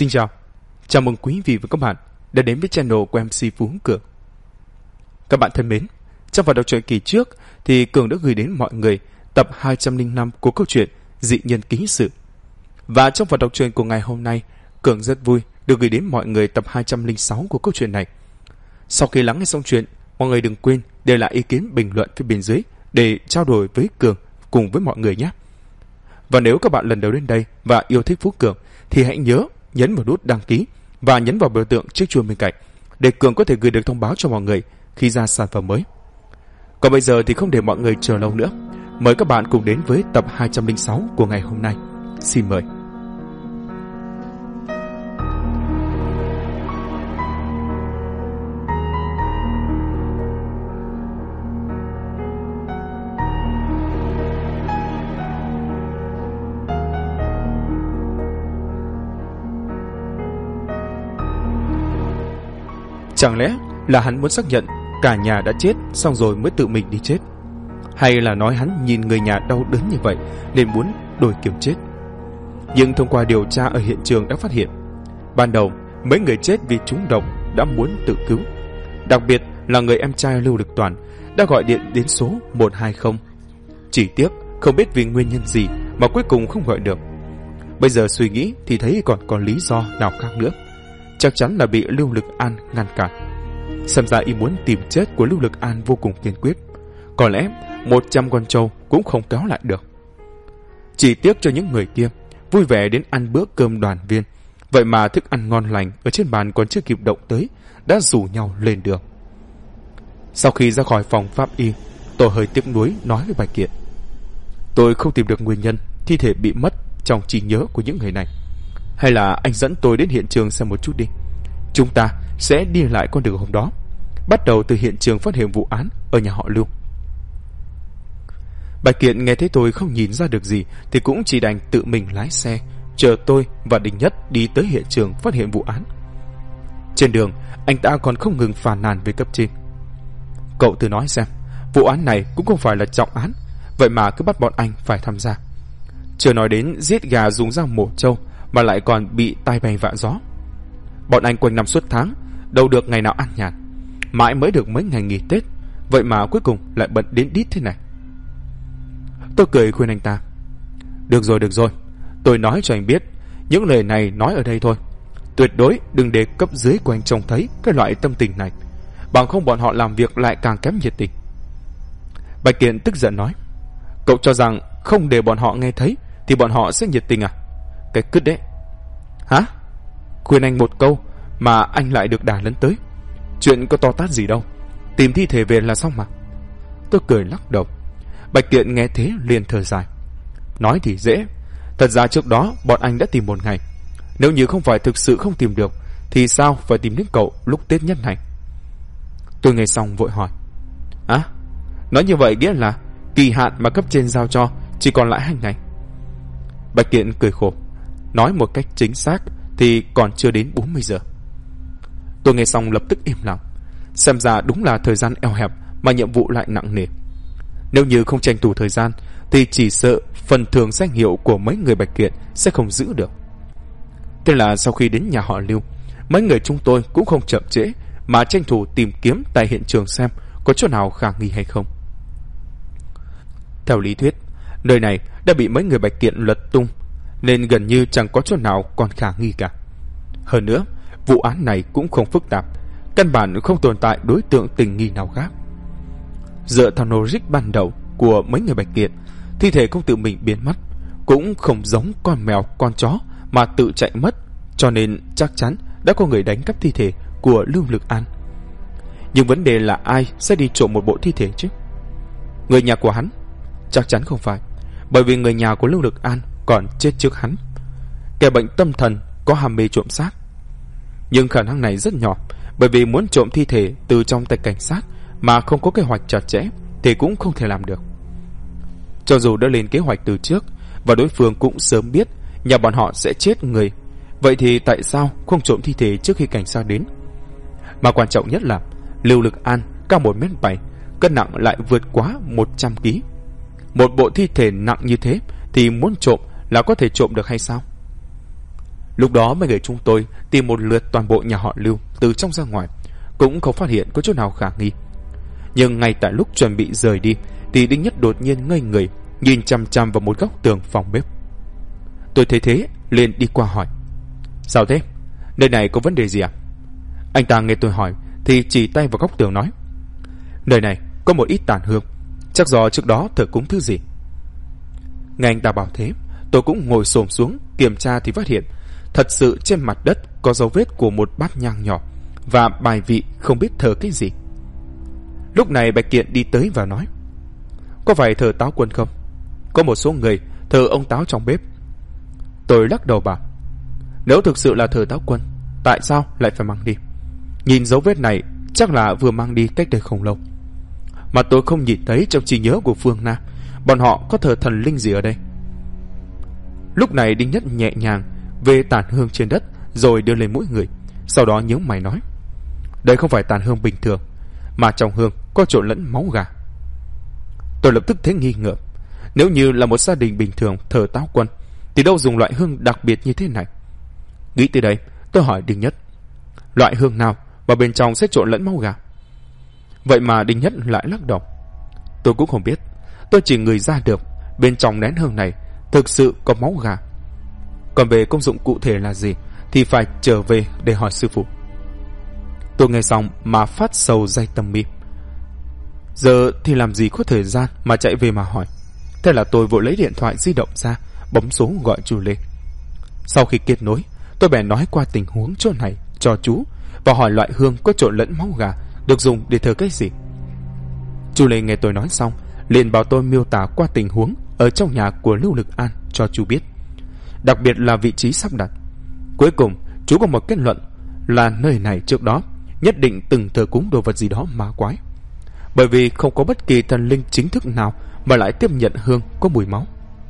Xin chào, chào mừng quý vị và các bạn đã đến với channel của MC Phú Cường. Các bạn thân mến, trong phần đọc truyện kỳ trước thì Cường đã gửi đến mọi người tập 205 của câu chuyện Dị Nhân Ký Sự. Và trong phần đọc truyện của ngày hôm nay, Cường rất vui được gửi đến mọi người tập 206 của câu chuyện này. Sau khi lắng nghe xong chuyện, mọi người đừng quên để lại ý kiến bình luận phía bên dưới để trao đổi với Cường cùng với mọi người nhé. Và nếu các bạn lần đầu đến đây và yêu thích Phú Cường thì hãy nhớ nhấn vào nút đăng ký và nhấn vào biểu tượng chiếc chuông bên cạnh để Cường có thể gửi được thông báo cho mọi người khi ra sản phẩm mới. Còn bây giờ thì không để mọi người chờ lâu nữa, mời các bạn cùng đến với tập 206 của ngày hôm nay. Xin mời. Chẳng lẽ là hắn muốn xác nhận cả nhà đã chết xong rồi mới tự mình đi chết? Hay là nói hắn nhìn người nhà đau đớn như vậy nên muốn đổi kiểu chết? Nhưng thông qua điều tra ở hiện trường đã phát hiện, ban đầu mấy người chết vì trúng độc đã muốn tự cứu. Đặc biệt là người em trai Lưu Lực Toàn đã gọi điện đến số 120. Chỉ tiếc không biết vì nguyên nhân gì mà cuối cùng không gọi được. Bây giờ suy nghĩ thì thấy còn có lý do nào khác nữa. Chắc chắn là bị Lưu Lực An ngăn cản. Xem ra ý muốn tìm chết của Lưu Lực An vô cùng kiên quyết. Có lẽ 100 con trâu cũng không kéo lại được. Chỉ tiếc cho những người kia vui vẻ đến ăn bữa cơm đoàn viên, vậy mà thức ăn ngon lành ở trên bàn còn chưa kịp động tới đã rủ nhau lên đường. Sau khi ra khỏi phòng pháp y, tôi hơi tiếc nuối nói với Bạch Kiện: tôi không tìm được nguyên nhân thi thể bị mất trong trí nhớ của những người này. Hay là anh dẫn tôi đến hiện trường xem một chút đi. Chúng ta sẽ đi lại con đường hôm đó, bắt đầu từ hiện trường phát hiện vụ án ở nhà họ Lưu. Bạch Kiện nghe thấy tôi không nhìn ra được gì thì cũng chỉ đành tự mình lái xe chờ tôi và Đình Nhất đi tới hiện trường phát hiện vụ án. Trên đường anh ta còn không ngừng phàn nàn về cấp trên. Cậu thử nói xem, vụ án này cũng không phải là trọng án, vậy mà cứ bắt bọn anh phải tham gia. Chưa nói đến giết gà dùng dao mổ trâu mà lại còn bị tai bay vạ gió. Bọn anh quanh năm suốt tháng đâu được ngày nào an nhàn, mãi mới được mấy ngày nghỉ Tết, vậy mà cuối cùng lại bận đến đít thế này. Tôi cười khuyên anh ta: được rồi, tôi nói cho anh biết, những lời này nói ở đây thôi, tuyệt đối đừng để cấp dưới của anh trông thấy cái loại tâm tình này, bằng không bọn họ làm việc lại càng kém nhiệt tình. Bạch Kiện tức giận nói: cậu cho rằng không để bọn họ nghe thấy thì bọn họ sẽ nhiệt tình à? Cái cứt đấy. Hả? Khuyên anh một câu mà anh lại được đà lấn tới. Chuyện có to tát gì đâu, tìm thi thể về là xong mà. Tôi cười lắc đầu. Bạch Kiện nghe thế liền thở dài. Nói thì dễ, thật ra trước đó bọn anh đã tìm một ngày. Nếu như không phải thực sự không tìm được thì sao phải tìm đến cậu lúc Tết nhất này? Tôi nghe xong vội hỏi: á, nói như vậy nghĩa là kỳ hạn mà cấp trên giao cho chỉ còn lại 2 ngày. Bạch Kiện cười khổ, nói một cách chính xác thì còn chưa đến 40 giờ. Tôi nghe xong lập tức im lặng. Xem ra đúng là thời gian eo hẹp mà nhiệm vụ lại nặng nề. Nếu như không tranh thủ thời gian thì chỉ sợ phần thưởng danh hiệu của mấy người Bạch Kiện sẽ không giữ được. Thế là sau khi đến nhà họ Lưu, mấy người chúng tôi cũng không chậm trễ mà tranh thủ tìm kiếm tại hiện trường xem có chỗ nào khả nghi hay không. Theo lý thuyết, nơi này đã bị mấy người Bạch Kiện lật tung nên gần như chẳng có chỗ nào còn khả nghi cả. Hơn nữa, vụ án này cũng không phức tạp, căn bản không tồn tại đối tượng tình nghi nào khác. Dựa theo logic ban đầu của mấy người Bạch Kiện, thi thể không tự mình biến mất, cũng không giống con mèo con chó mà tự chạy mất, cho nên chắc chắn đã có người đánh cắp thi thể của Lưu Lực An. Nhưng vấn đề là ai sẽ đi trộm một bộ thi thể chứ? Người nhà của hắn? Chắc chắn không phải, bởi vì người nhà của Lưu Lực An còn chết trước hắn. Kẻ bệnh tâm thần có ham mê trộm xác. Nhưng khả năng này rất nhỏ, bởi vì muốn trộm thi thể từ trong tay cảnh sát mà không có kế hoạch chặt chẽ thì cũng không thể làm được. Cho dù đã lên kế hoạch từ trước và đối phương cũng sớm biết nhà bọn họ sẽ chết người, vậy thì tại sao không trộm thi thể trước khi cảnh sát đến? Mà quan trọng nhất là Lưu Lực An cao 1m7, cân nặng lại vượt quá 100 kg. Một bộ thi thể nặng như thế thì muốn trộm là có thể trộm được hay sao? Lúc đó mấy người chúng tôi tìm một lượt toàn bộ nhà họ Lưu từ trong ra ngoài, cũng không phát hiện có chỗ nào khả nghi. Nhưng ngay tại lúc chuẩn bị rời đi thì Đinh Nhất đột nhiên ngây người, nhìn chằm chằm vào một góc tường phòng bếp. Tôi thấy thế liền đi qua hỏi: Sao thế? Nơi này có vấn đề gì à? Anh ta nghe tôi hỏi thì chỉ tay vào góc tường nói: Nơi này có một ít tàn hương, chắc do trước đó thờ cúng thứ gì. Nghe anh ta bảo thế, tôi cũng ngồi xổm xuống kiểm tra thì phát hiện thật sự trên mặt đất có dấu vết của một bát nhang nhỏ và bài vị không biết thờ cái gì. Lúc này Bạch Kiện đi tới và nói: Có phải thờ Táo Quân không? Có một số người thờ ông Táo trong bếp. Tôi lắc đầu bảo: Nếu thực sự là thờ Táo Quân, tại sao lại phải mang đi? Nhìn dấu vết này chắc là vừa mang đi cách đây không lâu. Mà tôi không nhìn thấy trong trí nhớ của Phương Nam bọn họ có thờ thần linh gì ở đây. Lúc này Đinh Nhất nhẹ nhàng về tàn hương trên đất rồi đưa lên mũi người, sau đó nhướng mày nói: Đây không phải tàn hương bình thường, mà trong hương có trộn lẫn máu gà. Tôi lập tức thấy nghi ngờ. Nếu như là một gia đình bình thường thờ Táo Quân thì đâu dùng loại hương đặc biệt như thế này. Nghĩ tới đây, tôi hỏi Đinh Nhất: Loại hương nào mà bên trong sẽ trộn lẫn máu gà? Vậy mà Đinh Nhất lại lắc đầu: Tôi cũng không biết, tôi chỉ ngửi ra được bên trong nén hương này thực sự có máu gà. Còn về công dụng cụ thể là gì thì phải trở về để hỏi sư phụ. Tôi nghe xong mà phát sầu day tâm mi. Giờ thì làm gì có thời gian mà chạy về mà hỏi. Thế là tôi vội lấy điện thoại di động ra, bấm số gọi chú Lê. Sau khi kết nối, tôi bèn nói qua tình huống chỗ này cho chú và hỏi loại hương có trộn lẫn máu gà được dùng để thờ cái gì. Chú Lê nghe tôi nói xong liền bảo tôi miêu tả qua tình huống ở trong nhà của Lưu Lực An cho chú biết, đặc biệt là vị trí sắp đặt. Cuối cùng chú có một kết luận là nơi này trước đó nhất định từng thờ cúng đồ vật gì đó ma quái, bởi vì không có bất kỳ thần linh chính thức nào mà lại tiếp nhận hương có mùi máu.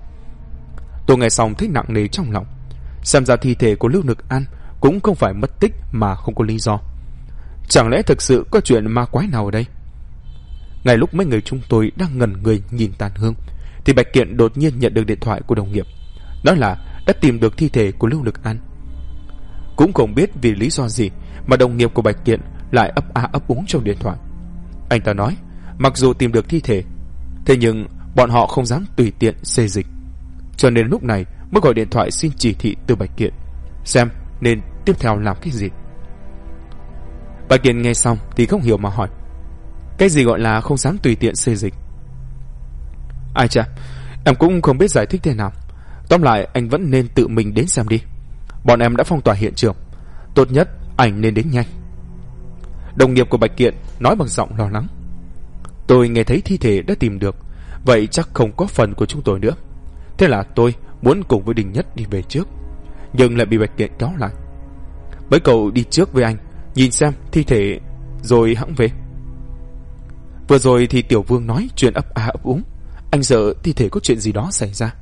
Tôi nghe xong thấy nặng nề trong lòng. Xem ra thi thể của Lưu Lực An cũng không phải mất tích mà không có lý do. Chẳng lẽ thực sự có chuyện ma quái nào ở đây? Ngay lúc mấy người chúng tôi đang ngẩn người nhìn tàn hương thì Bạch Kiện đột nhiên nhận được điện thoại của đồng nghiệp, nói là đã tìm được thi thể của Lưu Lực An. Cũng không biết vì lý do gì mà đồng nghiệp của Bạch Kiện lại ấp a ấp úng trong điện thoại. Anh ta nói mặc dù tìm được thi thể, thế nhưng bọn họ không dám tùy tiện xê dịch, cho nên lúc này mới gọi điện thoại xin chỉ thị từ Bạch Kiện xem nên tiếp theo làm cái gì. Bạch Kiện nghe xong thì không hiểu mà hỏi: Cái gì gọi là không dám tùy tiện xê dịch? Ai chà, em cũng không biết giải thích thế nào. Tóm lại anh vẫn nên tự mình đến xem đi. Bọn em đã phong tỏa hiện trường, tốt nhất anh nên đến nhanh. Đồng nghiệp của Bạch Kiện nói bằng giọng lo lắng. Tôi nghe thấy thi thể đã tìm được, vậy chắc không có phần của chúng tôi nữa. Thế là tôi muốn cùng với Đinh Nhất đi về trước, nhưng lại bị Bạch Kiện kéo lại. Mấy cậu đi trước với anh, nhìn xem thi thể rồi hẵng về. Vừa rồi thì Tiểu Vương nói chuyện ấp a ấp úng, anh sợ thi thể có chuyện gì đó xảy ra.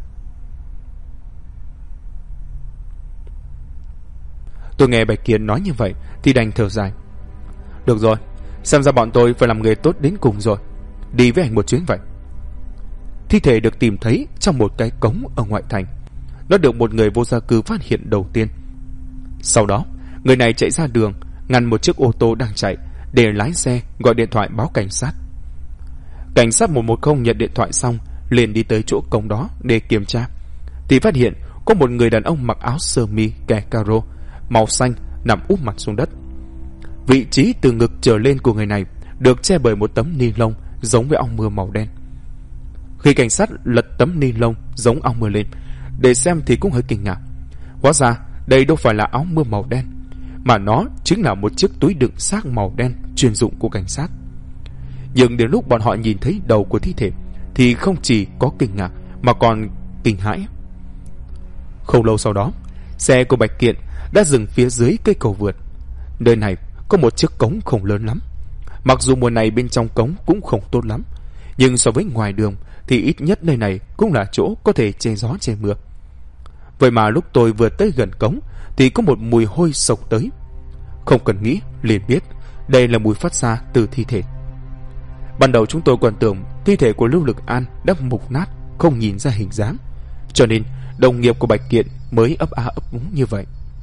Tôi nghe Bạch Kiện nói như vậy thì đành thở dài. Được rồi, xem ra bọn tôi phải làm nghề tốt đến cùng rồi. Đi với anh một chuyến vậy. Thi thể được tìm thấy trong một cái cống ở ngoại thành. Nó được một người vô gia cư phát hiện đầu tiên. Sau đó người này chạy ra đường, ngăn một chiếc ô tô đang chạy để lái xe gọi điện thoại báo cảnh sát. Cảnh sát 110 nhận điện thoại xong liền đi tới chỗ cống đó để kiểm tra, thì phát hiện có một người đàn ông mặc áo sơ mi kẻ caro màu xanh nằm úp mặt xuống đất. Vị trí từ ngực trở lên của người này được che bởi một tấm ni lông giống với áo mưa màu đen. Khi cảnh sát lật tấm ni lông giống áo mưa lên để xem thì cũng hơi kinh ngạc. Hóa ra đây đâu phải là áo mưa màu đen, mà nó chính là một chiếc túi đựng xác màu đen chuyên dụng của cảnh sát. Nhưng đến lúc bọn họ nhìn thấy đầu của thi thể thì không chỉ có kinh ngạc mà còn kinh hãi. Không lâu sau đó, xe của Bạch Kiện đã dừng phía dưới cây cầu vượt. Nơi này có một chiếc cống không lớn lắm. Mặc dù mùa này bên trong cống cũng không tốt lắm, nhưng so với ngoài đường thì ít nhất nơi này cũng là chỗ có thể che gió che mưa. Vậy mà lúc tôi vừa tới gần cống thì có một mùi hôi sộc tới. Không cần nghĩ liền biết đây là mùi phát ra từ thi thể. Ban đầu chúng tôi còn tưởng thi thể của Lưu Lực An đã mục nát, không nhìn ra hình dáng, cho nên đồng nghiệp của Bạch Kiện mới ấp a ấp úng như vậy.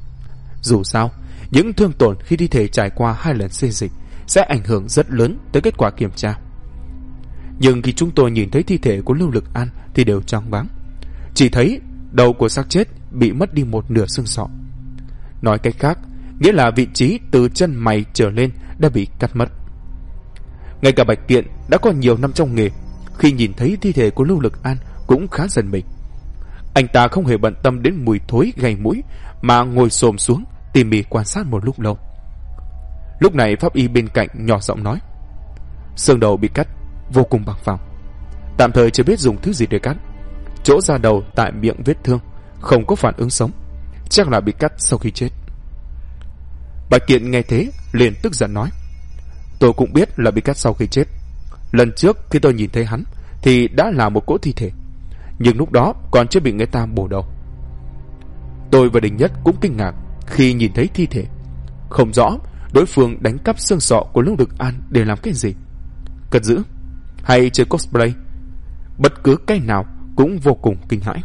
Dù sao, những thương tổn khi thi thể trải qua 2 lần xê dịch sẽ ảnh hưởng rất lớn tới kết quả kiểm tra. Nhưng khi chúng tôi nhìn thấy thi thể của Lưu Lực An thì đều choáng váng. Chỉ thấy đầu của xác chết bị mất đi một nửa xương sọ. Nói cách khác, nghĩa là vị trí từ chân mày trở lên đã bị cắt mất. Ngay cả Bạch Kiện đã có nhiều năm trong nghề, khi nhìn thấy thi thể của Lưu Lực An cũng khá giận mình. Anh ta không hề bận tâm đến mùi thối gay mũi, mà ngồi xổm xuống tỉ mỉ quan sát một lúc lâu. Lúc này pháp y bên cạnh nhỏ giọng nói: xương đầu bị cắt vô cùng bằng phẳng, tạm thời chưa biết dùng thứ gì để cắt. Chỗ da đầu tại miệng vết thương không có phản ứng sống, chắc là bị cắt sau khi chết. Bạch Kiện nghe thế liền tức giận nói: tôi cũng biết là bị cắt sau khi chết. Lần trước khi tôi nhìn thấy hắn thì đã là một cỗ thi thể, nhưng lúc đó còn chưa bị người ta bổ đầu. Tôi và Đình Nhất cũng kinh ngạc khi nhìn thấy thi thể, không rõ đối phương đánh cắp xương sọ của Lưu Lực An để làm cái gì, cất giữ hay chơi cosplay. Bất cứ cái nào cũng vô cùng kinh hãi.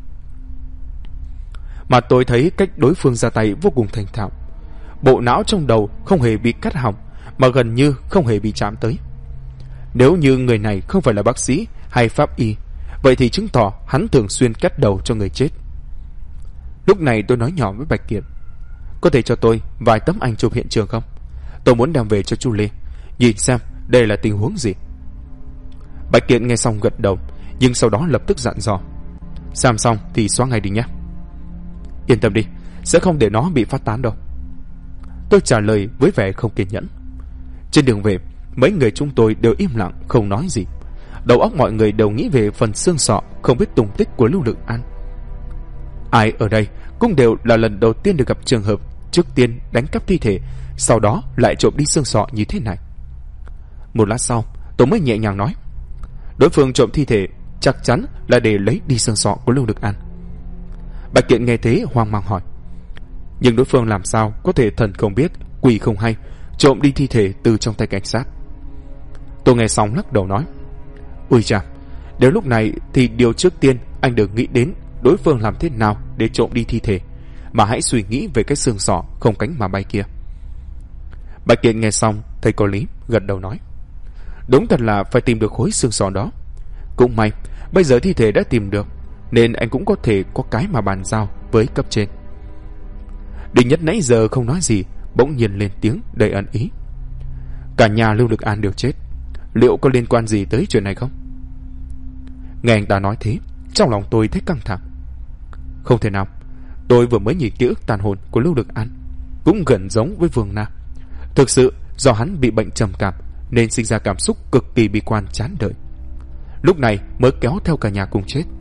Mà tôi thấy cách đối phương ra tay vô cùng thành thạo. Bộ não trong đầu không hề bị cắt hỏng, mà gần như không hề bị chạm tới. Nếu như người này không phải là bác sĩ hay pháp y, vậy thì chứng tỏ hắn thường xuyên cắt đầu cho người chết. Lúc này tôi nói nhỏ với Bạch Kiện: có thể cho tôi vài tấm ảnh chụp hiện trường không? Tôi muốn đem về cho chú Lê nhìn xem đây là tình huống gì. Bạch Kiện nghe xong gật đầu, nhưng sau đó lập tức dặn dò: xem xong thì xóa ngay đi nhé. Yên tâm đi, sẽ không để nó bị phát tán đâu. Tôi trả lời với vẻ không kiên nhẫn. Trên đường về, mấy người chúng tôi đều im lặng không nói gì. Đầu óc mọi người đều nghĩ về phần xương sọ không biết tung tích của Lưu Lực An. Ai ở đây cũng đều là lần đầu tiên được gặp trường hợp trước tiên đánh cắp thi thể, sau đó lại trộm đi xương sọ như thế này. Một lát sau, tôi mới nhẹ nhàng nói: đối phương trộm thi thể chắc chắn là để lấy đi xương sọ của Lưu Lực An. Bạch Kiện nghe thế hoang mang hỏi: nhưng đối phương làm sao có thể thần không biết quỷ không hay trộm đi thi thể từ trong tay cảnh sát? Tôi nghe xong lắc đầu nói: ui chà, nếu lúc này thì điều trước tiên anh đừng nghĩ đến đối phương làm thế nào để trộm đi thi thể, mà hãy suy nghĩ về cái xương sọ không cánh mà bay kia. Bạch Kiện nghe xong thấy có lý, gật đầu nói: đúng thật là phải tìm được khối xương sọ đó. Cũng may bây giờ thi thể đã tìm được, nên anh cũng có thể có cái mà bàn giao với cấp trên. Đình Nhất nãy giờ không nói gì, bỗng nhiên lên tiếng đầy ẩn ý: cả nhà Lưu Lực An đều chết, liệu có liên quan gì tới chuyện này không? Nghe anh ta nói thế, trong lòng tôi thấy căng thẳng. Không thể nào, tôi vừa mới nhìn ký ức tàn hồn của Lưu Lực An, cũng gần giống với Vương Na. Thực sự do hắn bị bệnh trầm cảm nên sinh ra cảm xúc cực kỳ bi quan chán đời, lúc này mới kéo theo cả nhà cùng chết.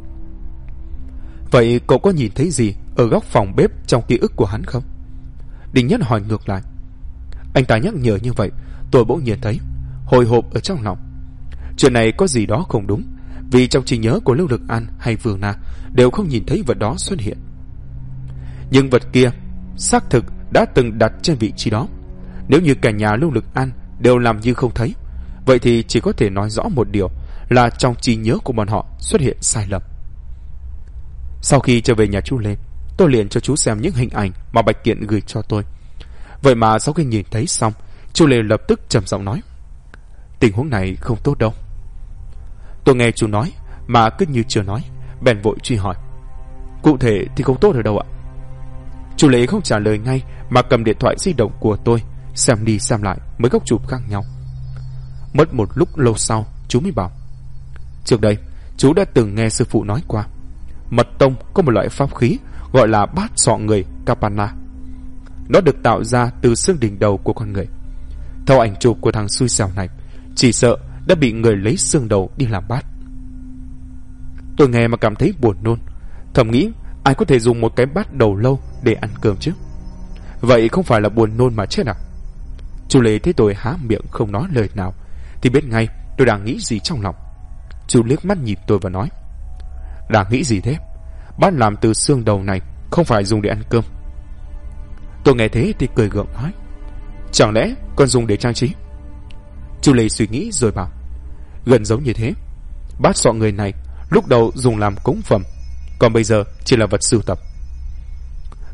Vậy cậu có nhìn thấy gì ở góc phòng bếp trong ký ức của hắn không? Đình Nhất hỏi ngược lại. Anh ta nhắc nhở như vậy, tôi bỗng nhiên thấy hồi hộp ở trong lòng. Chuyện này có gì đó không đúng, vì trong trí nhớ của Lưu Lực An hay Vương Na đều không nhìn thấy vật đó xuất hiện. Nhưng vật kia xác thực đã từng đặt trên vị trí đó. Nếu như cả nhà Lưu Lực An đều làm như không thấy, vậy thì chỉ có thể nói rõ một điều là trong trí nhớ của bọn họ xuất hiện sai lầm. Sau khi trở về nhà chú Lê, tôi liền cho chú xem những hình ảnh mà Bạch Kiện gửi cho tôi. Vậy mà sau khi nhìn thấy xong, chú Lê lập tức trầm giọng nói: tình huống này không tốt đâu. Tôi nghe chú nói mà cứ như chưa nói, bèn vội truy hỏi: cụ thể thì không tốt ở đâu ạ? Chú Lê không trả lời ngay mà cầm điện thoại di động của tôi xem đi xem lại mấy góc chụp khác nhau. Mất một lúc lâu sau, chú mới bảo: trước đây chú đã từng nghe sư phụ nói qua, Mật tông có một loại pháp khí gọi là bát sọ người Kapana. Nó được tạo ra từ xương đỉnh đầu của con người. Theo ảnh chụp của thằng xui xẻo này, chỉ sợ đã bị người lấy xương đầu đi làm bát. Tôi nghe mà cảm thấy buồn nôn, thầm nghĩ ai có thể dùng một cái bát đầu lâu để ăn cơm chứ? Vậy không phải là buồn nôn mà chết à? Chú Lê thấy tôi há miệng không nói lời nào thì biết ngay tôi đang nghĩ gì trong lòng. Chú liếc mắt nhìn tôi và nói: đang nghĩ gì thế? Bát làm từ xương đầu này không phải dùng để ăn cơm. Tôi nghe thế thì cười gượng nói: chẳng lẽ còn dùng để trang trí? Chú Lê suy nghĩ rồi bảo: gần giống như thế. Bát sọ người này lúc đầu dùng làm cúng phẩm, còn bây giờ chỉ là vật sưu tập.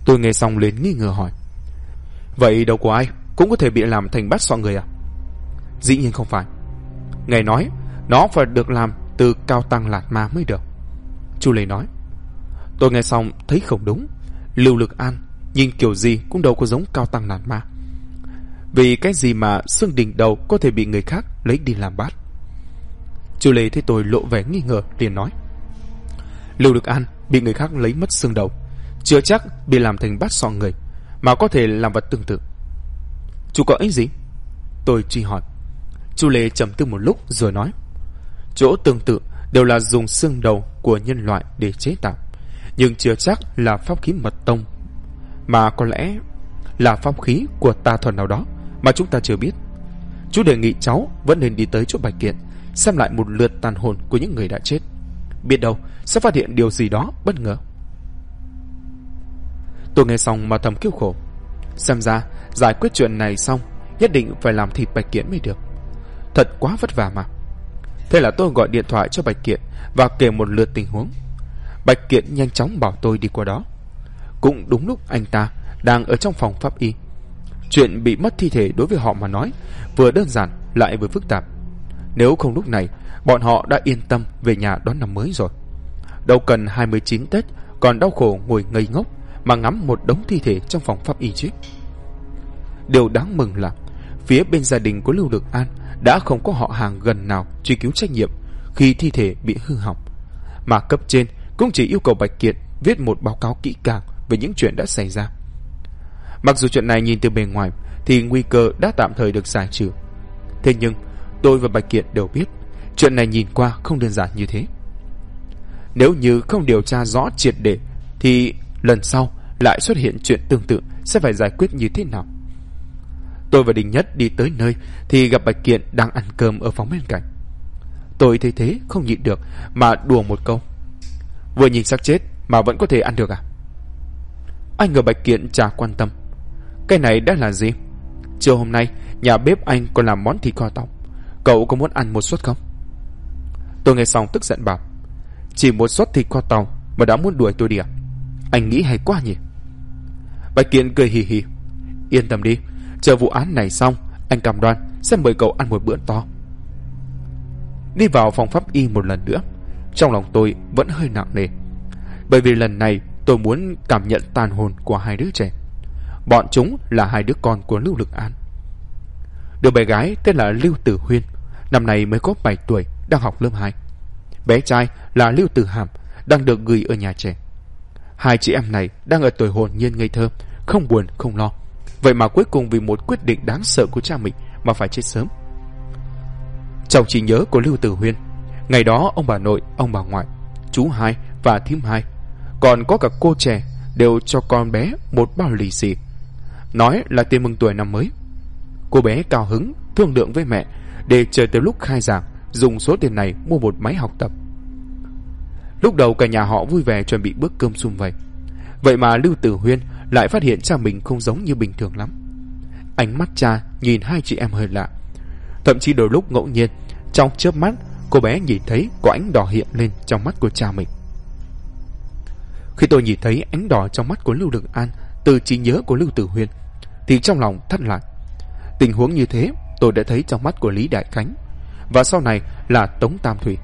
Tôi nghe xong liền nghi ngờ hỏi: Vậy đầu của ai cũng có thể bị làm thành bát sọ người à? Dĩ nhiên không phải. Ngài nói nó phải được làm từ cao tăng lạt ma mới được, Chu Lê nói. Tôi nghe xong thấy không đúng. Lưu Lực An nhìn kiểu gì cũng đâu có giống cao tăng lạt ma. Vì cái gì mà xương đỉnh đầu có thể bị người khác lấy đi làm bát? Chu Lê thấy tôi lộ vẻ nghi ngờ liền nói: Lưu Lực An bị người khác lấy mất xương đầu, chưa chắc bị làm thành bát sọ người, mà có thể làm vật tương tự. Chú có ý gì? Tôi truy hỏi. Chu Lê trầm tư một lúc rồi nói: Chỗ tương tự đều là dùng xương đầu của nhân loại để chế tạo, nhưng chưa chắc là pháp khí mật tông, mà có lẽ là pháp khí của tà thuật nào đó mà chúng ta chưa biết. Chú đề nghị cháu vẫn nên đi tới chỗ Bạch Kiện, xem lại một lượt tàn hồn của những người đã chết. Biết đâu sẽ phát hiện điều gì đó bất ngờ. Tôi nghe xong mà thầm kêu khổ. Xem ra giải quyết chuyện này xong nhất định phải làm thịt Bạch Kiện mới được. Thật quá vất vả mà. Thế là tôi gọi điện thoại cho Bạch Kiện và kể một lượt tình huống. Bạch Kiện nhanh chóng bảo tôi đi qua đó. Cũng đúng lúc anh ta đang ở trong phòng pháp y. Chuyện bị mất thi thể đối với họ mà nói vừa đơn giản lại vừa phức tạp. Nếu không lúc này bọn họ đã yên tâm về nhà đón năm mới rồi. Đâu cần 29 Tết còn đau khổ ngồi ngây ngốc mà ngắm một đống thi thể trong phòng pháp y chứ. Điều đáng mừng là phía bên gia đình của Lưu Lực An đã không có họ hàng gần nào truy cứu trách nhiệm khi thi thể bị hư hỏng, mà cấp trên cũng chỉ yêu cầu Bạch Kiện viết một báo cáo kỹ càng về những chuyện đã xảy ra. Mặc dù chuyện này nhìn từ bề ngoài thì nguy cơ đã tạm thời được giải trừ, thế nhưng tôi và Bạch Kiện đều biết chuyện này nhìn qua không đơn giản như thế. Nếu như không điều tra rõ triệt để thì lần sau lại xuất hiện chuyện tương tự sẽ phải giải quyết như thế nào? Tôi và Đình Nhất đi tới nơi thì gặp Bạch Kiện đang ăn cơm ở phòng bên cạnh. Tôi thấy thế không nhịn được mà đùa một câu: Vừa nhìn xác chết mà vẫn có thể ăn được à? Anh ngờ Bạch Kiện chả quan tâm. Cái này đã là gì? Chiều hôm nay nhà bếp anh còn làm món thịt kho tàu, cậu có muốn ăn một suất không? Tôi nghe xong tức giận bảo: Chỉ một suất thịt kho tàu mà đã muốn đuổi tôi đi à? Anh nghĩ hay quá nhỉ? Bạch Kiện cười hì hì: Yên tâm đi, chờ vụ án này xong anh cam đoan sẽ mời cậu ăn một bữa to. Đi vào phòng pháp y một lần nữa, trong lòng tôi vẫn hơi nặng nề, bởi vì lần này tôi muốn cảm nhận tàn hồn của hai đứa trẻ. Bọn chúng là hai đứa con của Lưu Lực An. Đứa bé gái tên là Lưu Tử Huyên, năm nay mới có 7 tuổi, đang học lớp 2. Bé trai là Lưu Tử Hàm, đang được gửi ở nhà trẻ. Hai chị em này đang ở tuổi hồn nhiên ngây thơ, không buồn không lo. Vậy mà cuối cùng vì một quyết định đáng sợ của cha mình mà phải chết sớm. Trong trí nhớ của Lưu Tử Huyên, ngày đó ông bà nội, ông bà ngoại, chú hai và thím hai, còn có cả cô trẻ đều cho con bé một bao lì xì, nói là tiền mừng tuổi năm mới. Cô bé cao hứng thương lượng với mẹ để chờ tới lúc khai giảng dùng số tiền này mua một máy học tập. Lúc đầu cả nhà họ vui vẻ chuẩn bị bữa cơm sum vầy. Vậy mà Lưu Tử Huyên lại phát hiện cha mình không giống như bình thường lắm. Ánh mắt cha nhìn hai chị em hơi lạ. Thậm chí đôi lúc ngẫu nhiên, trong chớp mắt, cô bé nhìn thấy có ánh đỏ hiện lên trong mắt của cha mình. Khi tôi nhìn thấy ánh đỏ trong mắt của Lưu Lực An từ trí nhớ của Lưu Tử Huyên thì trong lòng thắt lại. Tình huống như thế tôi đã thấy trong mắt của Lý Đại Khánh, và sau này là Tống Tam Thủy.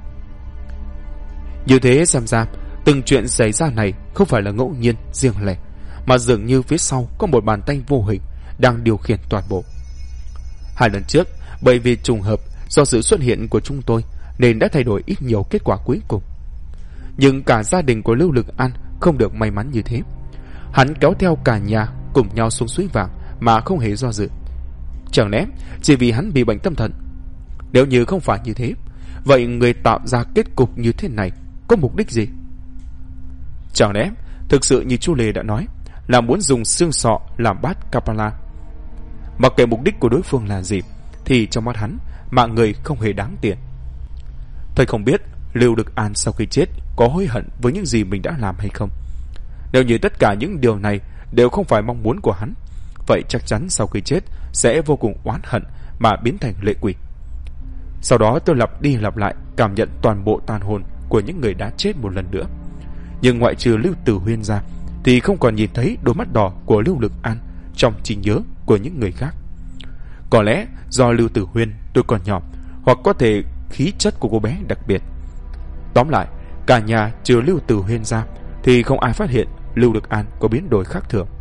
Như thế xem ra từng chuyện xảy ra này không phải là ngẫu nhiên riêng lẻ, mà dường như phía sau có một bàn tay vô hình đang điều khiển toàn bộ. Hai lần trước bởi vì trùng hợp do sự xuất hiện của chúng tôi nên đã thay đổi ít nhiều kết quả cuối cùng. Nhưng cả gia đình của Lưu Lực An không được may mắn như thế. Hắn kéo theo cả nhà cùng nhau xuống suối vàng mà không hề do dự. Chẳng lẽ chỉ vì hắn bị bệnh tâm thần? Nếu như không phải như thế, vậy người tạo ra kết cục như thế này có mục đích gì? Chẳng lẽ thực sự như chú Lê đã nói là muốn dùng xương sọ làm bát Kapala? Mặc kệ mục đích của đối phương là gì thì trong mắt hắn, mạng người không hề đáng tiền. Thầy không biết Lưu Lực An sau khi chết có hối hận với những gì mình đã làm hay không. Nếu như tất cả những điều này đều không phải mong muốn của hắn, vậy chắc chắn sau khi chết sẽ vô cùng oán hận mà biến thành lệ quỷ. Sau đó tôi lặp đi lặp lại cảm nhận toàn bộ tàn hồn của những người đã chết một lần nữa. Nhưng ngoại trừ Lưu Tử Huyên ra thì không còn nhìn thấy đôi mắt đỏ của Lưu Lực An trong trí nhớ của những người khác. Có lẽ do Lưu Tử Huyên tôi còn nhỏ, hoặc có thể khí chất của cô bé đặc biệt. Tóm lại, cả nhà trừ Lưu Tử Huyên ra thì không ai phát hiện Lưu Lực An có biến đổi khác thường.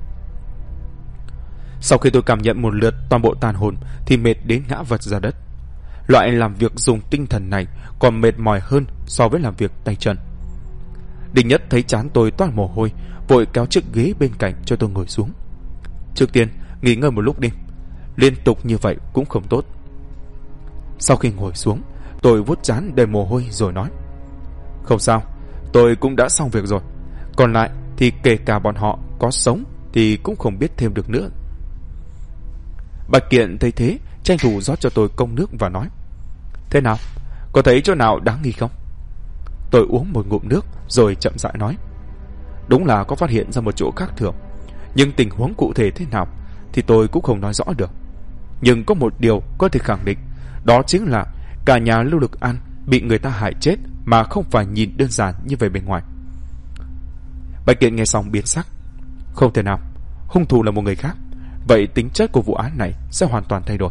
Sau khi tôi cảm nhận một lượt toàn bộ tàn hồn thì mệt đến ngã vật ra đất. Loại làm việc dùng tinh thần này còn mệt mỏi hơn so với làm việc tay chân. Đinh Nhất thấy trán tôi toát mồ hôi, vội kéo chiếc ghế bên cạnh cho tôi ngồi xuống. Trước tiên nghỉ ngơi một lúc đi, liên tục như vậy cũng không tốt. Sau khi ngồi xuống, tôi vuốt trán đầy mồ hôi rồi nói: Không sao, tôi cũng đã xong việc rồi. Còn lại thì kể cả bọn họ có sống thì cũng không biết thêm được nữa. Bạch Kiện thấy thế, tranh thủ rót cho tôi cốc nước và nói: Thế nào, có thấy chỗ nào đáng nghi không? Tôi uống một ngụm nước rồi chậm rãi nói: Đúng là có phát hiện ra một chỗ khác thường, nhưng tình huống cụ thể thế nào thì tôi cũng không nói rõ được. Nhưng có một điều có thể khẳng định, đó chính là cả nhà Lưu Lực An bị người ta hại chết mà không phải nhìn đơn giản như vậy bên ngoài. Bạch Kiện nghe xong biến sắc: Không thể nào, hung thủ là một người khác, vậy tính chất của vụ án này sẽ hoàn toàn thay đổi.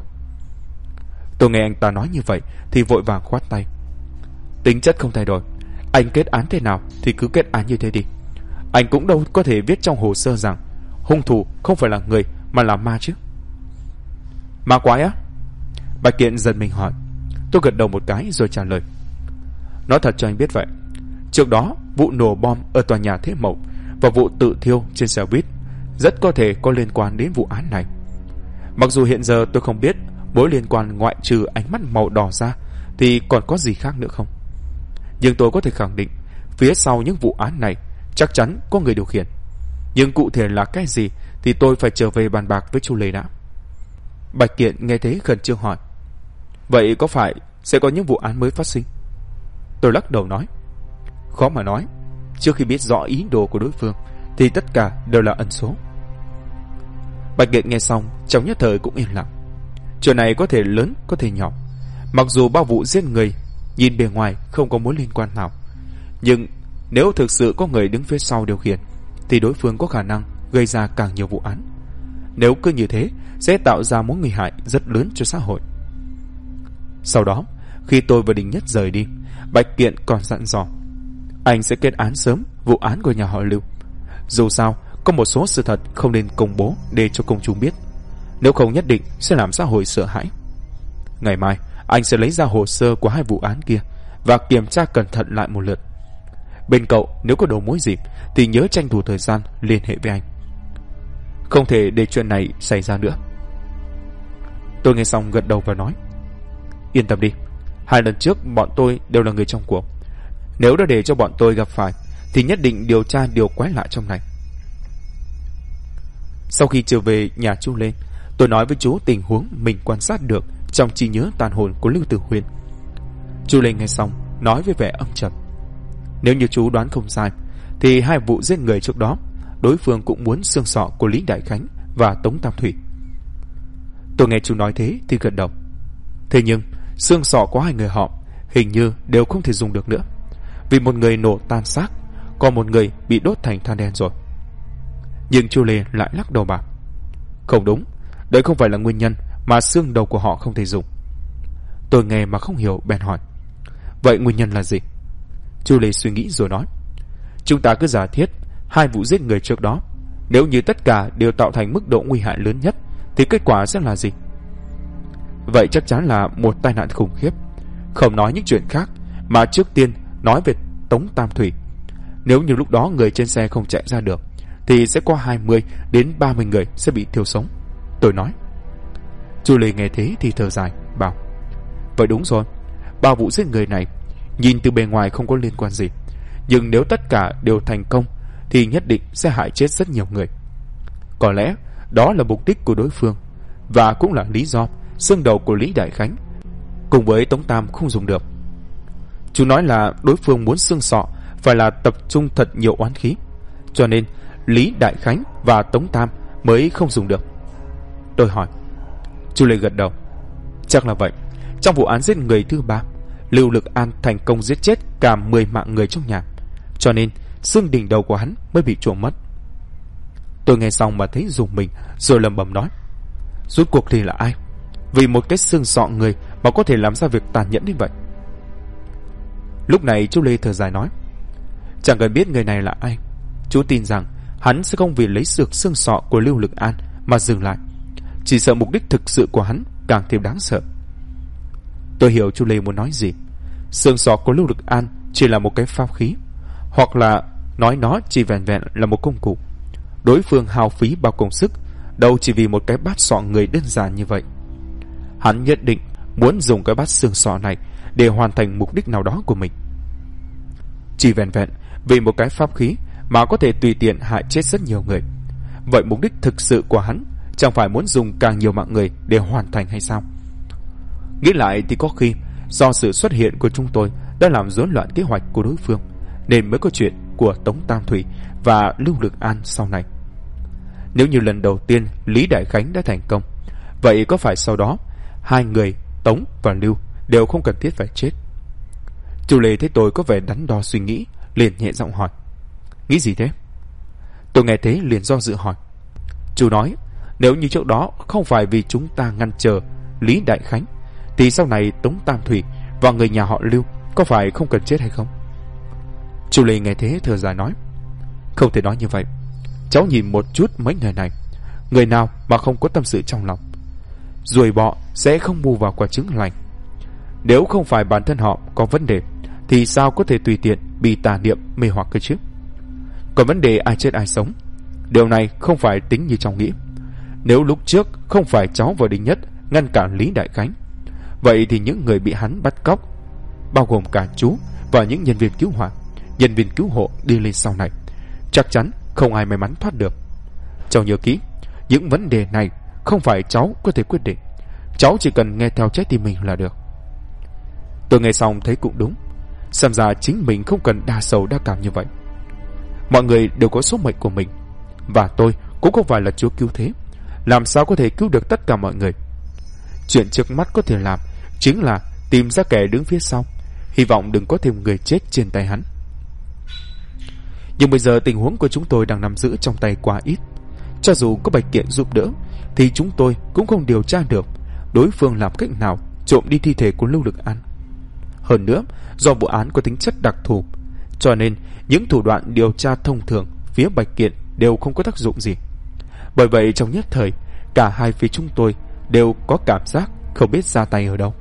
Tôi nghe anh ta nói như vậy thì vội vàng khoát tay: Tính chất không thay đổi, anh kết án thế nào thì cứ kết án như thế đi. Anh cũng đâu có thể viết trong hồ sơ rằng hung thủ không phải là người mà là ma chứ. Ma quái á? Bạch Kiện giật mình hỏi. Tôi gật đầu một cái rồi trả lời: Nói thật cho anh biết vậy, trước đó vụ nổ bom ở tòa nhà Thế Mộc và vụ tự thiêu trên xe buýt rất có thể có liên quan đến vụ án này. Mặc dù hiện giờ tôi không biết mối liên quan ngoại trừ ánh mắt màu đỏ ra thì còn có gì khác nữa không, nhưng tôi có thể khẳng định phía sau những vụ án này chắc chắn có người điều khiển. Nhưng cụ thể là cái gì thì tôi phải trở về bàn bạc với Chu Lê đã. Bạch Kiện nghe thế khẩn trương hỏi: Vậy có phải sẽ có những vụ án mới phát sinh? Tôi lắc đầu nói: Khó mà nói, trước khi biết rõ ý đồ của đối phương thì tất cả đều là ẩn số. Bạch Kiện nghe xong trong nhất thời cũng yên lặng. Chuyện này có thể lớn có thể nhỏ. Mặc dù bao vụ giết người nhìn bề ngoài không có mối liên quan nào, nhưng nếu thực sự có người đứng phía sau điều khiển thì đối phương có khả năng gây ra càng nhiều vụ án. Nếu cứ như thế sẽ tạo ra mối nguy hại rất lớn cho xã hội. Sau đó, khi tôi và Đình Nhất rời đi, Bạch Kiện còn dặn dò: Anh sẽ kết án sớm vụ án của nhà họ Lưu. Dù sao, có một số sự thật không nên công bố để cho công chúng biết, nếu không nhất định sẽ làm xã hội sợ hãi. Ngày mai anh sẽ lấy ra hồ sơ của hai vụ án kia và kiểm tra cẩn thận lại một lượt. Bên cậu nếu có đầu mối gì thì nhớ tranh thủ thời gian liên hệ với anh, không thể để chuyện này xảy ra nữa. Tôi nghe xong gật đầu và nói: Yên tâm đi, 2 lần trước bọn tôi đều là người trong cuộc. Nếu đã để cho bọn tôi gặp phải thì nhất định điều tra điều quái lạ trong này. Sau khi trở về nhà chú Lê, tôi nói với chú tình huống mình quan sát được trong trí nhớ tàn hồn của Lưu Tử Huyên. Chú Lê nghe xong nói với vẻ âm trầm: Nếu như chú đoán không sai thì 2 vụ giết người trước đó đối phương cũng muốn xương sọ của Lý Đại Khánh và Tống Tam Thủy. Tôi nghe chú nói thế thì gật đầu. Thế nhưng xương sọ của 2 người họ hình như đều không thể dùng được nữa, vì một người nổ tan xác, còn một người bị đốt thành than đen rồi. Nhưng chú Lê lại lắc đầu bảo: Không đúng, đấy không phải là nguyên nhân mà xương đầu của họ không thể dùng. Tôi nghe mà không hiểu bèn hỏi: Vậy nguyên nhân là gì? Chú Lê suy nghĩ rồi nói: Chúng ta cứ giả thiết 2 vụ giết người trước đó, nếu như tất cả đều tạo thành mức độ nguy hại lớn nhất thì kết quả sẽ là gì? Vậy chắc chắn là một tai nạn khủng khiếp. Không nói những chuyện khác, mà trước tiên nói về Tống Tam Thủy. Nếu như lúc đó người trên xe không chạy ra được thì sẽ có 20 đến 30 người sẽ bị thiêu sống, tôi nói. Chu Lê nghe thế thì thở dài bảo: Vậy đúng rồi, 3 vụ giết người này nhìn từ bề ngoài không có liên quan gì, nhưng nếu tất cả đều thành công thì nhất định sẽ hại chết rất nhiều người. Có lẽ đó là mục đích của đối phương, và cũng là lý do xương đầu của Lý Đại Khánh cùng với Tống Tam không dùng được. Chú nói là đối phương muốn xương sọ phải là tập trung thật nhiều oán khí, cho nên Lý Đại Khánh và Tống Tam mới không dùng được. Tôi hỏi. Chú Lê gật đầu. Chắc là vậy. Trong vụ án giết người thứ 3, Lưu Lực An thành công giết chết cả 10 mạng người trong nhà, cho nên xương đỉnh đầu của hắn mới bị trộm mất. Tôi nghe xong mà thấy rùng mình, rồi lẩm bẩm nói: rốt cuộc thì là ai? Vì một cái xương sọ người mà có thể làm ra việc tàn nhẫn như vậy? Lúc này chú Lê thở dài nói: chẳng cần biết người này là ai, chú tin rằng hắn sẽ không vì lấy được xương sọ của Lưu Lực An mà dừng lại. Chỉ sợ mục đích thực sự của hắn càng thêm đáng sợ. Tôi hiểu chú Lê muốn nói gì. Xương sọ của Lưu Lực An chỉ là một cái pháp khí, hoặc là nói nó chỉ vẹn vẹn là một công cụ. Đối phương hao phí bao công sức, đâu chỉ vì một cái bát sọ người đơn giản như vậy. Hắn nhất định muốn dùng cái bát xương sọ này để hoàn thành mục đích nào đó của mình. Chỉ vẹn vẹn vì một cái pháp khí mà có thể tùy tiện hại chết rất nhiều người. Vậy mục đích thực sự của hắn chẳng phải muốn dùng càng nhiều mạng người để hoàn thành hay sao? Nghĩ lại thì có khi do sự xuất hiện của chúng tôi đã làm rối loạn kế hoạch của đối phương, nên mới có chuyện của Tống Tam Thủy và Lưu Lực An sau này. Nếu như lần đầu tiên Lý Đại Khánh đã thành công, vậy có phải sau đó hai người Tống và Lưu đều không cần thiết phải chết? Chú Lê thấy tôi có vẻ đắn đo suy nghĩ, liền nhẹ giọng hỏi: nghĩ gì thế? Tôi nghe thế liền do dự hỏi: chú nói nếu như trước đó không phải vì chúng ta ngăn chờ Lý Đại Khánh, thì sau này Tống Tam Thủy và người nhà họ Lưu có phải không cần chết hay không? Chú Lê nghe thế thở dài nói: không thể nói như vậy. Cháu nhìn một chút mấy người này, người nào mà không có tâm sự trong lòng. Ruồi bọ sẽ không mù vào quả trứng lành. Nếu không phải bản thân họ có vấn đề, thì sao có thể tùy tiện bị tà niệm mê hoặc cơ chứ? Còn vấn đề ai chết ai sống, điều này không phải tính như cháu nghĩ. Nếu lúc trước không phải cháu và Đinh Nhất ngăn cản Lý Đại Khánh, vậy thì những người bị hắn bắt cóc, bao gồm cả chú và những nhân viên cứu hỏa, nhân viên cứu hộ đi lên sau này, chắc chắn không ai may mắn thoát được. Cháu nhớ kỹ, những vấn đề này không phải cháu có thể quyết định. Cháu chỉ cần nghe theo trái tim mình là được. Tôi nghe xong thấy cũng đúng. Xem ra chính mình không cần đa sầu đa cảm như vậy. Mọi người đều có số mệnh của mình, và tôi cũng không phải là chúa cứu thế, làm sao có thể cứu được tất cả mọi người. Chuyện trước mắt có thể làm chính là tìm ra kẻ đứng phía sau, hy vọng đừng có thêm người chết trên tay hắn. Nhưng bây giờ tình huống của chúng tôi đang nắm giữ trong tay quá ít. Cho dù có Bạch Kiện giúp đỡ, thì chúng tôi cũng không điều tra được đối phương làm cách nào trộm đi thi thể của Lưu Lực An. Hơn nữa, do vụ án có tính chất đặc thù, cho nên những thủ đoạn điều tra thông thường phía Bạch Kiện đều không có tác dụng gì. Bởi vậy trong nhất thời, cả hai phía chúng tôi đều có cảm giác không biết ra tay ở đâu.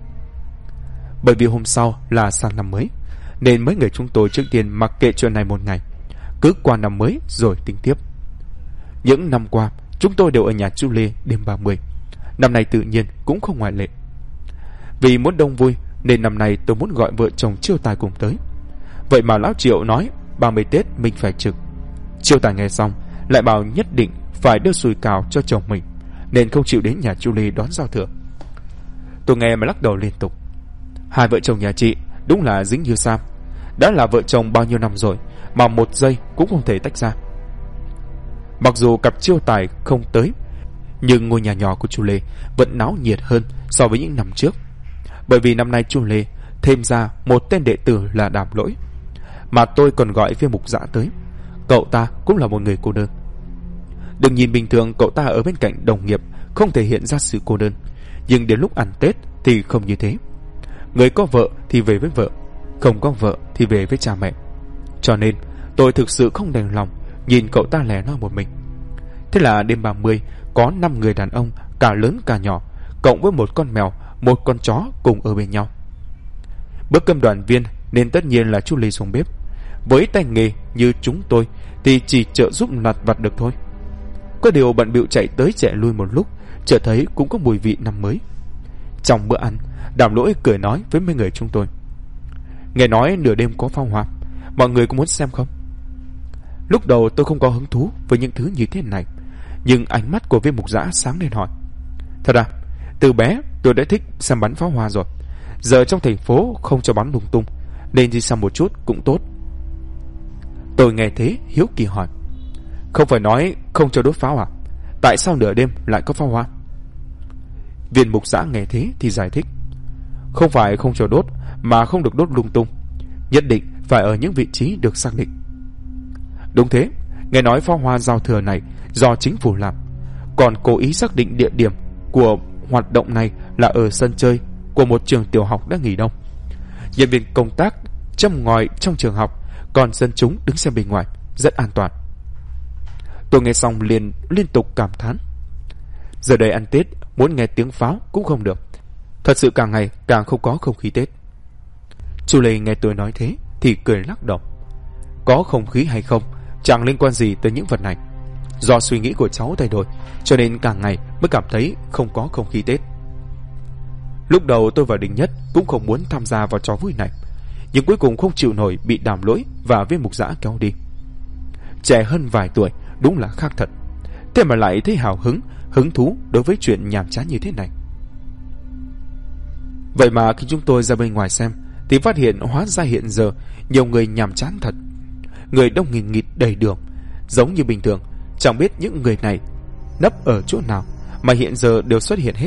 Bởi vì hôm sau là sang năm mới, nên mấy người chúng tôi trước tiên mặc kệ chuyện này một ngày, cứ qua năm mới rồi tính tiếp. Những năm qua chúng tôi đều ở nhà chú Lê đêm 30. Năm nay tự nhiên cũng không ngoại lệ. Vì muốn đông vui nên năm nay tôi muốn gọi vợ chồng Chiêu Tài cùng tới. Vậy mà lão Triệu nói 30 Tết mình phải trực. Chiêu Tài nghe xong lại bảo nhất định phải đưa sùi cào cho chồng mình, nên không chịu đến nhà chú Lê đón giao thừa. Tôi nghe mà lắc đầu liên tục. Hai vợ chồng nhà chị đúng là dính như Sam. Đã là vợ chồng bao nhiêu năm rồi mà một giây cũng không thể tách ra. Mặc dù cặp Chiêu Tài không tới, nhưng ngôi nhà nhỏ của chú Lê vẫn náo nhiệt hơn so với những năm trước. Bởi vì năm nay chú Lê thêm ra một tên đệ tử là Đàm Lỗi, mà tôi còn gọi phía Mục Dã tới. Cậu ta cũng là một người cô đơn. Đừng nhìn bình thường cậu ta ở bên cạnh đồng nghiệp không thể hiện ra sự cô đơn, nhưng đến lúc ăn Tết thì không như thế. Người có vợ thì về với vợ, không có vợ thì về với cha mẹ. Cho nên tôi thực sự không đành lòng nhìn cậu ta lẻ loi một mình. Thế là đêm 30 có 5 người đàn ông, cả lớn cả nhỏ, cộng với một con mèo, một con chó cùng ở bên nhau. Bữa cơm đoàn viên nên tất nhiên là chú Lê xuống bếp. Với tay nghề như chúng tôi thì chỉ trợ giúp lặt vặt được thôi. Có điều bận bịu chạy tới chạy lui một lúc, chợt thấy cũng có mùi vị năm mới. Trong bữa ăn, Đàm Lỗi cười nói với mấy người chúng tôi: nghe nói nửa đêm có pháo hoa, mọi người có muốn xem không? Lúc đầu tôi không có hứng thú với những thứ như thế này, nhưng ánh mắt của Viên Mục Dã sáng lên hỏi: thật à? Từ bé tôi đã thích xem bắn pháo hoa rồi. Giờ trong thành phố không cho bắn lung tung, nên đi xem một chút cũng tốt. Tôi nghe thế hiếu kỳ hỏi: không phải nói không cho đốt pháo à? Tại sao nửa đêm lại có pháo hoa? Viên Mục Dã nghe thế thì giải thích: không phải không cho đốt, mà không được đốt lung tung, nhất định phải ở những vị trí được xác định. Đúng thế, nghe nói pháo hoa giao thừa này do chính phủ làm, còn cố ý xác định địa điểm của hoạt động này là ở sân chơi của một trường tiểu học đã nghỉ đông. Nhân viên công tác châm ngòi trong trường học, còn dân chúng đứng xem bên ngoài, rất an toàn. Tôi nghe xong liền liên tục cảm thán. Giờ đây ăn Tết, muốn nghe tiếng pháo cũng không được. Thật sự càng ngày càng không có không khí Tết. Chú Lê nghe tôi nói thế thì cười lắc đầu. Có không khí hay không chẳng liên quan gì tới những vật này. Do suy nghĩ của cháu thay đổi, cho nên càng ngày mới cảm thấy không có không khí Tết. Lúc đầu tôi và Đình Nhất cũng không muốn tham gia vào trò vui này, nhưng cuối cùng không chịu nổi bị Đàm Lỗi và Viên Mục Dã kéo đi. Trẻ hơn vài tuổi đúng là khác thật, thế mà lại thấy hào hứng, hứng thú đối với chuyện nhàm chán như thế này. Vậy mà khi chúng tôi ra bên ngoài xem thì phát hiện hóa ra hiện giờ nhiều người nhàm chán thật. Người đông nghìn nghịt đầy đường, giống như bình thường chẳng biết những người này nấp ở chỗ nào mà hiện giờ đều xuất hiện hết.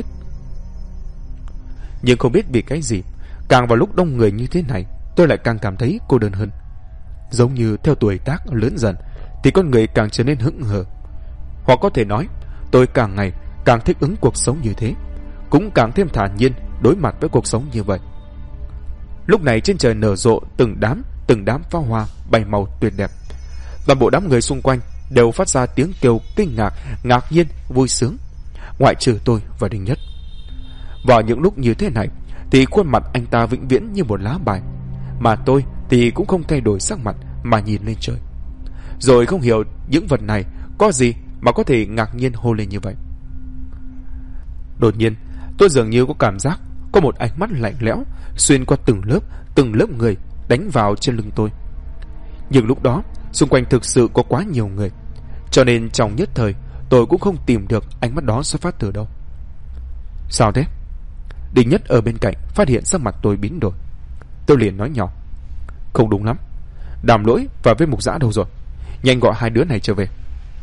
Nhưng không biết vì cái gì, càng vào lúc đông người như thế này tôi lại càng cảm thấy cô đơn hơn. Giống như theo tuổi tác lớn dần thì con người càng trở nên hững hờ. Hoặc có thể nói tôi càng ngày càng thích ứng cuộc sống như thế, cũng càng thêm thản nhiên đối mặt với cuộc sống như vậy. Lúc này trên trời nở rộ từng đám pháo hoa bay màu tuyệt đẹp. Toàn bộ đám người xung quanh đều phát ra tiếng kêu kinh ngạc, ngạc nhiên, vui sướng, ngoại trừ tôi và Đình Nhất. Vào những lúc như thế này thì khuôn mặt anh ta vĩnh viễn như một lá bài, mà tôi thì cũng không thay đổi sắc mặt mà nhìn lên trời. Rồi không hiểu những vật này có gì mà có thể ngạc nhiên hô lên như vậy. Đột nhiên tôi dường như có cảm giác có một ánh mắt lạnh lẽo xuyên qua từng lớp người đánh vào trên lưng tôi. Nhưng lúc đó xung quanh thực sự có quá nhiều người, cho nên trong nhất thời tôi cũng không tìm được ánh mắt đó xuất phát từ đâu. Sao thế? Đình Nhất ở bên cạnh phát hiện sắc mặt tôi biến đổi. Tôi liền nói nhỏ. Không đúng lắm, Đàm Lỗi và Viên Mục Dã đâu rồi? Nhanh gọi hai đứa này trở về.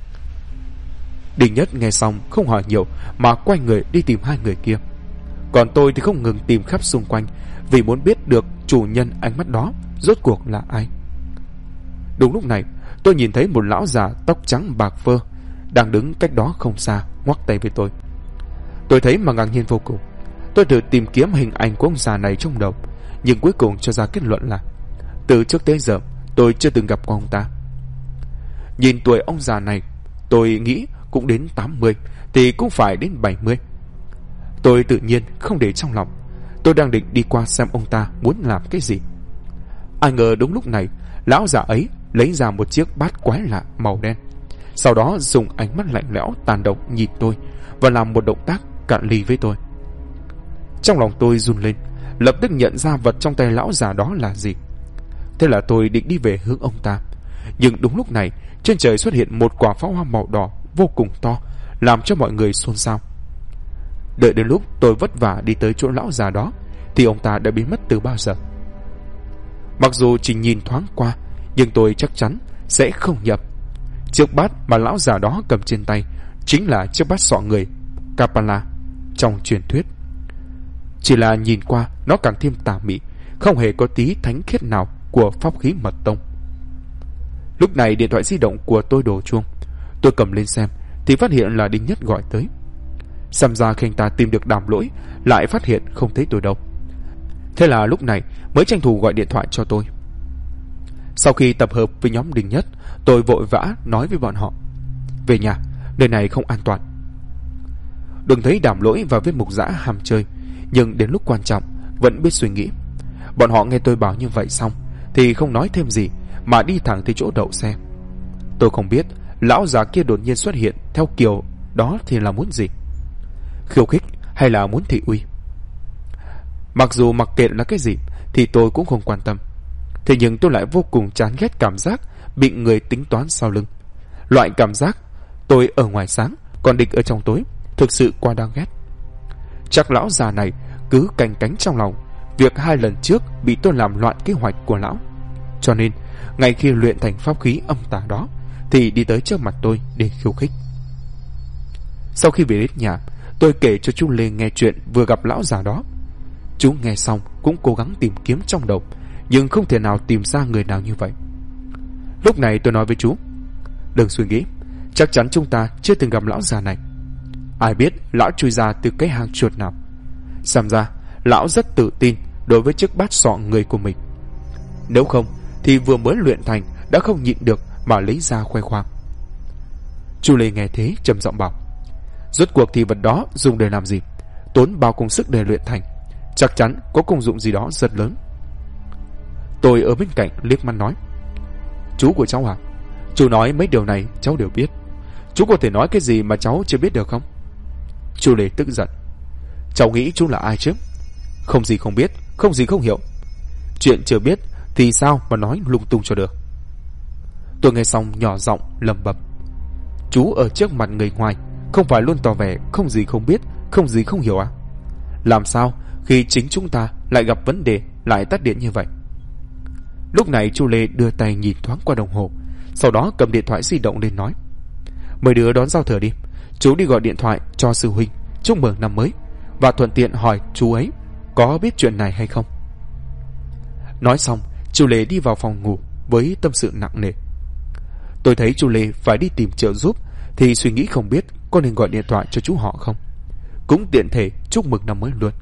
Đình Nhất nghe xong không hỏi nhiều mà quay người đi tìm hai người kia. Còn tôi thì không ngừng tìm khắp xung quanh, vì muốn biết được chủ nhân ánh mắt đó rốt cuộc là ai. Đúng lúc này tôi nhìn thấy một lão già tóc trắng bạc phơ đang đứng cách đó không xa, ngoắc tay với tôi. Tôi thấy mà ngạc nhiên vô cùng. Tôi thử tìm kiếm hình ảnh của ông già này trong đầu, nhưng cuối cùng cho ra kết luận là từ trước tới giờ tôi chưa từng gặp qua ông ta. Nhìn tuổi ông già này, tôi nghĩ cũng đến 80 thì cũng phải đến 70. Tôi tự nhiên không để trong lòng. Tôi đang định đi qua xem ông ta muốn làm cái gì. Ai ngờ đúng lúc này lão già ấy lấy ra một chiếc bát quái lạ màu đen, sau đó dùng ánh mắt lạnh lẽo tàn độc nhìn tôi và làm một động tác cạn ly với tôi. Trong lòng tôi run lên, lập tức nhận ra vật trong tay lão già đó là gì. Thế là tôi định đi về hướng ông ta, nhưng đúng lúc này trên trời xuất hiện một quả pháo hoa màu đỏ vô cùng to, làm cho mọi người xôn xao. Đợi đến lúc tôi vất vả đi tới chỗ lão già đó thì ông ta đã biến mất từ bao giờ. Mặc dù chỉ nhìn thoáng qua, nhưng tôi chắc chắn sẽ không nhập. Chiếc bát mà lão già đó cầm trên tay chính là chiếc bát sọ người Kapala trong truyền thuyết. Chỉ là nhìn qua nó càng thêm tà mị, không hề có tí thánh khiết nào của pháp khí mật tông. Lúc này điện thoại di động của tôi đổ chuông. Tôi cầm lên xem thì phát hiện là Đinh Nhất gọi tới. Xem ra khi anh ta tìm được Đàm Lỗi lại phát hiện không thấy tôi đâu. Thế là lúc này mới tranh thủ gọi điện thoại cho tôi. Sau khi tập hợp với nhóm Đình Nhất, tôi vội vã nói với bọn họ: về nhà, nơi này không an toàn. Đừng thấy Đàm Lỗi và Viên Mục Dã ham chơi, nhưng đến lúc quan trọng vẫn biết suy nghĩ. Bọn họ nghe tôi bảo như vậy xong thì không nói thêm gì mà đi thẳng tới chỗ đậu xe. Tôi không biết lão già kia đột nhiên xuất hiện theo kiểu đó thì là muốn gì, khiêu khích hay là muốn thị uy. Mặc dù mặc kệ là cái gì thì tôi cũng không quan tâm. Thế nhưng tôi lại vô cùng chán ghét cảm giác bị người tính toán sau lưng. Loại cảm giác tôi ở ngoài sáng còn địch ở trong tối thực sự quá đáng ghét. Chắc lão già này cứ canh cánh trong lòng việc 2 lần trước bị tôi làm loạn kế hoạch của lão, cho nên ngay khi luyện thành pháp khí âm tà đó thì đi tới trước mặt tôi để khiêu khích. Sau khi về đến nhà, tôi kể cho chú Lê nghe chuyện vừa gặp lão già đó. Chú nghe xong cũng cố gắng tìm kiếm trong đầu, nhưng không thể nào tìm ra người nào như vậy. Lúc này tôi nói với chú: đừng suy nghĩ, Chắc chắn chúng ta chưa từng gặp lão già này. Ai biết lão chui ra từ cái hang chuột nào. Xem ra lão rất tự tin đối với chiếc bát sọ người của mình. Nếu không thì vừa mới luyện thành đã không nhịn được mà lấy ra khoe khoang. Chu Lê nghe thế trầm giọng bảo: rốt cuộc thì vật đó dùng để làm gì? Tốn bao công sức để luyện thành, chắc chắn có công dụng gì đó rất lớn. Tôi ở bên cạnh liếc mắt nói: chú của cháu à? Chú nói mấy điều này cháu đều biết. Chú có thể nói cái gì mà cháu chưa biết được không? Chu Lê tức giận: cháu nghĩ chú là ai chứ? Không gì không biết, không gì không hiểu. Chuyện chưa biết thì sao mà nói lung tung cho được. Tôi nghe xong nhỏ giọng lẩm bẩm: chú ở trước mặt người ngoài không phải luôn tỏ vẻ không gì không biết, không gì không hiểu à? Làm sao khi chính chúng ta lại gặp vấn đề lại tắt điện như vậy? Lúc này Chu Lê đưa tay nhìn thoáng qua đồng hồ, sau đó cầm điện thoại di động lên nói: mấy đứa đón giao thừa đi, chú đi gọi điện thoại cho sư huynh chúc mừng năm mới, và thuận tiện hỏi chú ấy có biết chuyện này hay không. Nói xong, Chu Lê đi vào phòng ngủ với tâm sự nặng nề. Tôi thấy Chu Lê phải đi tìm trợ giúp thì suy nghĩ không biết có nên gọi điện thoại cho chú họ không, cũng tiện thể chúc mừng năm mới luôn.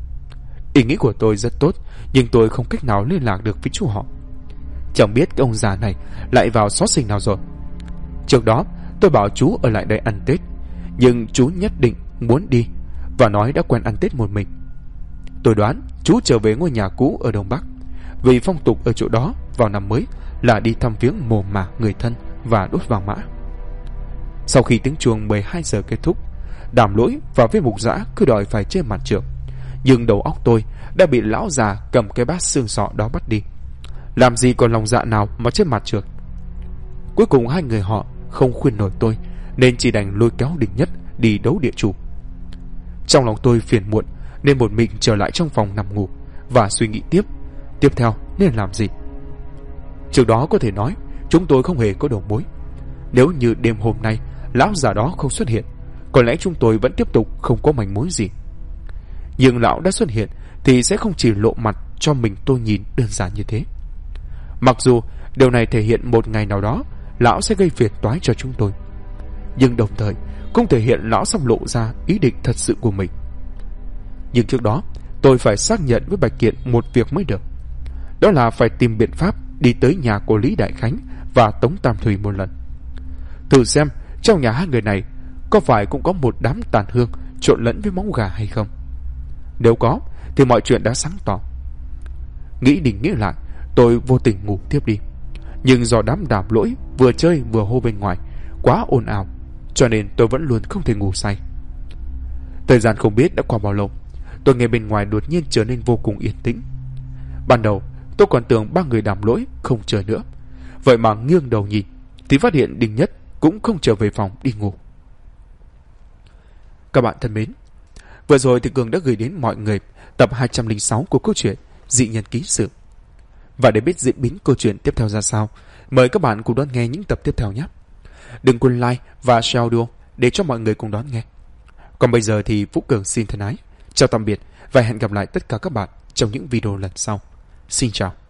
Ý nghĩ của tôi rất tốt, nhưng tôi không cách nào liên lạc được với chú họ. Chẳng biết cái ông già này lại vào xó xỉnh nào rồi. Trước đó tôi bảo chú ở lại đây ăn Tết, nhưng chú nhất định muốn đi và nói đã quen ăn Tết một mình. Tôi đoán chú trở về ngôi nhà cũ ở Đông Bắc, vì phong tục ở chỗ đó vào năm mới là đi thăm viếng mồ mả người thân và đốt vàng mã. Sau khi tiếng chuông 12 giờ kết thúc, Đàm Lỗi và với Mục Dã cứ đòi phải trên mặt trượt, nhưng đầu óc tôi đã bị lão già cầm cái bát xương sọ đó bắt đi. Làm gì còn lòng dạ nào mà trên mặt trượt. Cuối cùng hai người họ không khuyên nổi tôi, nên chỉ đành lôi kéo Đình Nhất đi đấu địa chủ. Trong lòng tôi phiền muộn, nên một mình trở lại trong phòng nằm ngủ và suy nghĩ tiếp theo nên làm gì. Trước đó có thể nói chúng tôi không hề có đầu mối. Nếu như đêm hôm nay lão già đó không xuất hiện, có lẽ chúng tôi vẫn tiếp tục không có manh mối gì. Nhưng lão đã xuất hiện thì sẽ không chỉ lộ mặt cho mình tôi nhìn đơn giản như thế. Mặc dù điều này thể hiện một ngày nào đó lão sẽ gây phiền toái cho chúng tôi, nhưng đồng thời cũng thể hiện lão sắp lộ ra ý định thật sự của mình. Nhưng trước đó tôi phải xác nhận với Bạch Kiện một việc mới được. Đó là phải tìm biện pháp đi tới nhà của Lý Đại Khánh và Tống Tam Thùy một lần, thử xem trong nhà hai người này có phải cũng có một đám tàn hương trộn lẫn với máu gà hay không. Nếu có thì mọi chuyện đã sáng tỏ. Nghĩ đi nghĩ lại, tôi vô tình ngủ tiếp đi. Nhưng do đám Đàm Lỗi vừa chơi vừa hô bên ngoài quá ồn ào, cho nên tôi vẫn luôn không thể ngủ say. Thời gian không biết đã qua bao lâu, tôi nghe bên ngoài đột nhiên trở nên vô cùng yên tĩnh. Ban đầu tôi còn tưởng ba người Đàm Lỗi không chơi nữa, vậy mà nghiêng đầu nhìn thì phát hiện Đình Nhất cũng không trở về phòng đi ngủ. Các bạn thân mến, vừa rồi thì Cường đã gửi đến mọi người tập 206 của câu chuyện Dị Nhân Ký Sự. Và để biết diễn biến câu chuyện tiếp theo ra sao, mời các bạn cùng đón nghe những tập tiếp theo nhé. Đừng quên like và share audio để cho mọi người cùng đón nghe. Còn bây giờ thì Phú Cường xin thân ái chào tạm biệt và hẹn gặp lại tất cả các bạn trong những video lần sau. Xin chào.